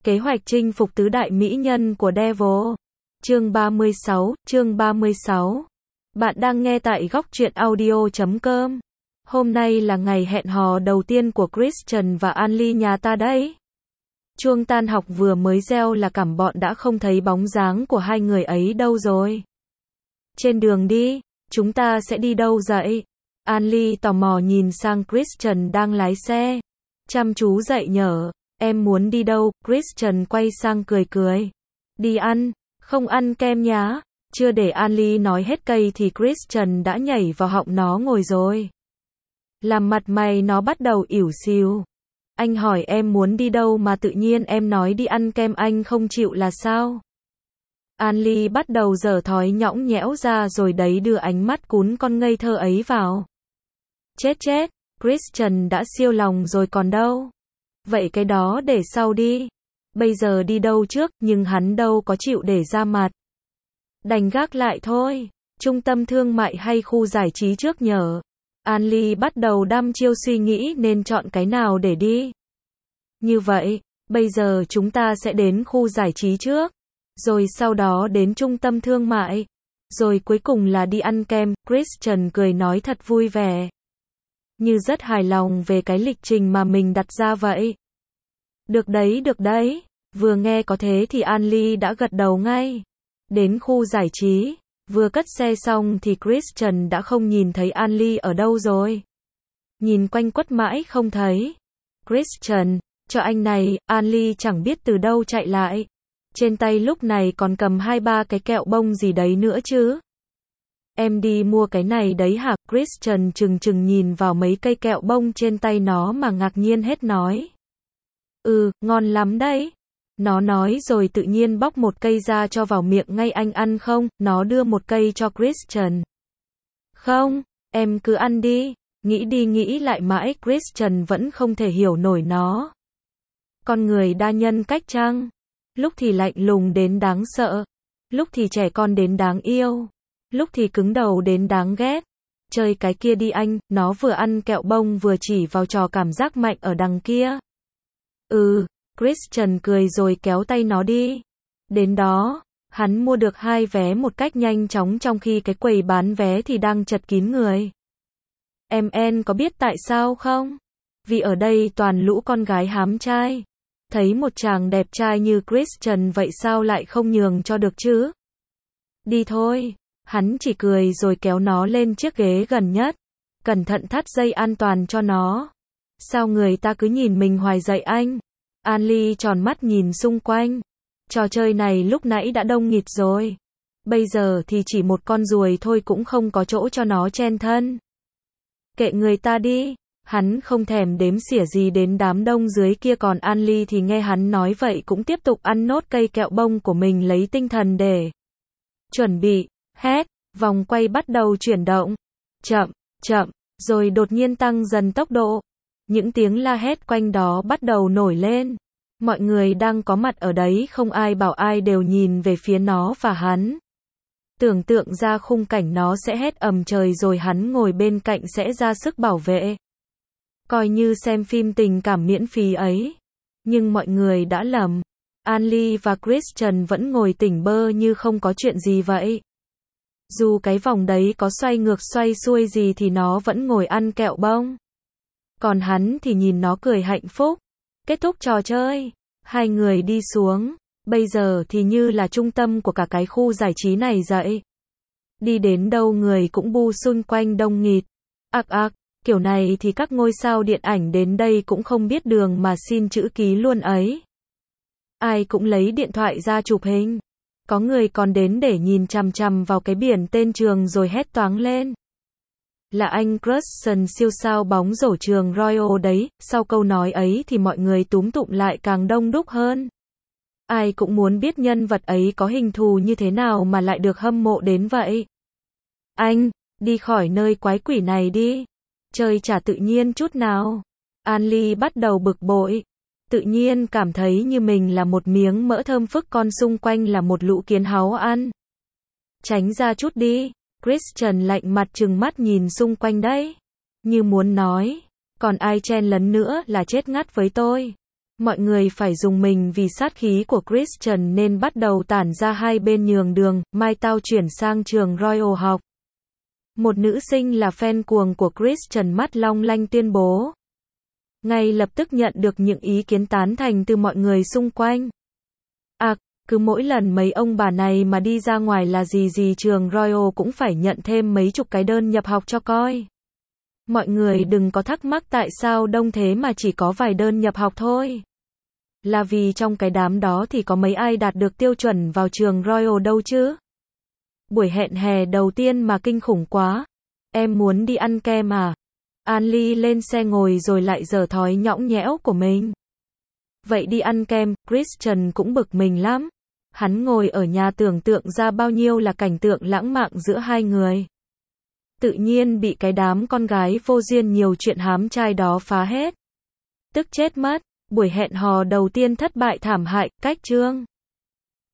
Kế hoạch chinh phục tứ đại mỹ nhân của Devil. Chương 36. Bạn đang nghe tại góc truyện audio.com. Hôm nay là ngày hẹn hò đầu tiên của Christian và Anly nhà ta đấy. Chuông tan học vừa mới reo là cảm bọn đã không thấy bóng dáng của hai người ấy đâu rồi. Trên đường đi, chúng ta sẽ đi đâu vậy? Anly tò mò nhìn sang Christian đang lái xe. Chăm chú dạy nhở. Em muốn đi đâu? Christian quay sang cười cười. Đi ăn, không ăn kem nhá. Chưa để Anly nói hết cây thì Christian đã nhảy vào họng nó ngồi rồi. Làm mặt mày nó bắt đầu ỉu xìu. Anh hỏi em muốn đi đâu mà tự nhiên em nói đi ăn kem, anh không chịu là sao? Anly bắt đầu giở thói nhõng nhẽo ra rồi đấy đưa ánh mắt cún con ngây thơ ấy vào. Chết, Christian đã siêu lòng rồi còn đâu. Vậy cái đó để sau đi. Bây giờ đi đâu trước, nhưng hắn đâu có chịu để ra mặt. Đành gác lại thôi. Trung tâm thương mại hay khu giải trí trước nhở? Anly bắt đầu đăm chiêu suy nghĩ nên chọn cái nào để đi. Như vậy, bây giờ chúng ta sẽ đến khu giải trí trước. Rồi sau đó đến trung tâm thương mại. Rồi cuối cùng là đi ăn kem. Christian cười nói thật vui vẻ. Như rất hài lòng về cái lịch trình mà mình đặt ra vậy. Được đấy. Vừa nghe có thế thì Anly đã gật đầu ngay. Đến khu giải trí, vừa cất xe xong thì Christian đã không nhìn thấy Anly ở đâu rồi. Nhìn quanh quất mãi không thấy. Christian, cho anh này, Anly chẳng biết từ đâu chạy lại. Trên tay lúc này còn cầm 2-3 cái kẹo bông gì đấy nữa chứ. Em đi mua cái này đấy hả? Christian chừng nhìn vào mấy cây kẹo bông trên tay nó mà ngạc nhiên hết nói. Ngon lắm đấy. Nó nói rồi tự nhiên bóc một cây ra cho vào miệng ngay. Anh ăn không? Nó đưa một cây cho Christian. Không, em cứ ăn đi. Nghĩ đi nghĩ lại mãi Christian vẫn không thể hiểu nổi nó. Con người đa nhân cách chăng? Lúc thì lạnh lùng đến đáng sợ. Lúc thì trẻ con đến đáng yêu. Lúc thì cứng đầu đến đáng ghét. Chơi cái kia đi anh. Nó vừa ăn kẹo bông vừa chỉ vào trò cảm giác mạnh ở đằng kia. Christian cười rồi kéo tay nó đi. Đến đó, hắn mua được 2 vé một cách nhanh chóng trong khi cái quầy bán vé thì đang chật kín người. Em có biết tại sao không? Vì ở đây toàn lũ con gái hám trai. Thấy một chàng đẹp trai như Christian vậy sao lại không nhường cho được chứ? Đi thôi. Hắn chỉ cười rồi kéo nó lên chiếc ghế gần nhất. Cẩn thận thắt dây an toàn cho nó. Sao người ta cứ nhìn mình hoài vậy anh? Anly tròn mắt nhìn xung quanh. Trò chơi này lúc nãy đã đông nghịt rồi. Bây giờ thì chỉ một con ruồi thôi cũng không có chỗ cho nó chen thân. Kệ người ta đi. Hắn không thèm đếm xỉa gì đến đám đông dưới kia, còn Anly thì nghe hắn nói vậy cũng tiếp tục ăn nốt cây kẹo bông của mình lấy tinh thần để chuẩn bị. Hét, vòng quay bắt đầu chuyển động. Chậm, rồi đột nhiên tăng dần tốc độ. Những tiếng la hét quanh đó bắt đầu nổi lên. Mọi người đang có mặt ở đấy không ai bảo ai đều nhìn về phía nó và hắn. Tưởng tượng ra khung cảnh nó sẽ hét ầm trời rồi hắn ngồi bên cạnh sẽ ra sức bảo vệ. Coi như xem phim tình cảm miễn phí ấy. Nhưng mọi người đã lầm. Anly và Christian vẫn ngồi tỉnh bơ như không có chuyện gì vậy. Dù cái vòng đấy có xoay ngược xoay xuôi gì thì nó vẫn ngồi ăn kẹo bông. Còn hắn thì nhìn nó cười hạnh phúc. Kết thúc trò chơi, hai người đi xuống. Bây giờ thì như là trung tâm của cả cái khu giải trí này vậy. Đi đến đâu người cũng bu xung quanh đông nghịt. Kiểu này thì các ngôi sao điện ảnh đến đây cũng không biết đường mà xin chữ ký luôn ấy. Ai cũng lấy điện thoại ra chụp hình. Có người còn đến để nhìn chằm chằm vào cái biển tên trường rồi hét toáng lên. Là anh Christian siêu sao bóng rổ trường Royal đấy. Sau câu nói ấy thì mọi người túm tụm lại càng đông đúc hơn. Ai cũng muốn biết nhân vật ấy có hình thù như thế nào mà lại được hâm mộ đến vậy. Anh, đi khỏi nơi quái quỷ này đi. Chơi chả tự nhiên chút nào. Anly bắt đầu bực bội. Tự nhiên cảm thấy như mình là một miếng mỡ thơm phức, con xung quanh là một lũ kiến háu ăn. Tránh ra chút đi. Christian lạnh mặt trừng mắt nhìn xung quanh đấy. Như muốn nói, còn ai chen lấn nữa là chết ngắt với tôi. Mọi người phải dùng mình vì sát khí của Christian nên bắt đầu tản ra hai bên nhường đường, mai tao chuyển sang trường Royal học. Một nữ sinh là fan cuồng của Christian mắt long lanh tuyên bố. Ngay lập tức nhận được những ý kiến tán thành từ mọi người xung quanh. Cứ mỗi lần mấy ông bà này mà đi ra ngoài là gì trường Royal cũng phải nhận thêm mấy chục cái đơn nhập học cho coi. Mọi người đừng có thắc mắc tại sao đông thế mà chỉ có vài đơn nhập học thôi. Là vì trong cái đám đó thì có mấy ai đạt được tiêu chuẩn vào trường Royal đâu chứ. Buổi hẹn hè đầu tiên mà kinh khủng quá. Em muốn đi ăn kem à? Anly lên xe ngồi rồi lại giở thói nhõng nhẽo của mình. Vậy đi ăn kem, Christian cũng bực mình lắm. Hắn ngồi ở nhà tưởng tượng ra bao nhiêu là cảnh tượng lãng mạn giữa hai người. Tự nhiên bị cái đám con gái vô duyên nhiều chuyện hám trai đó phá hết. Tức chết mất, buổi hẹn hò đầu tiên thất bại thảm hại, cách chương.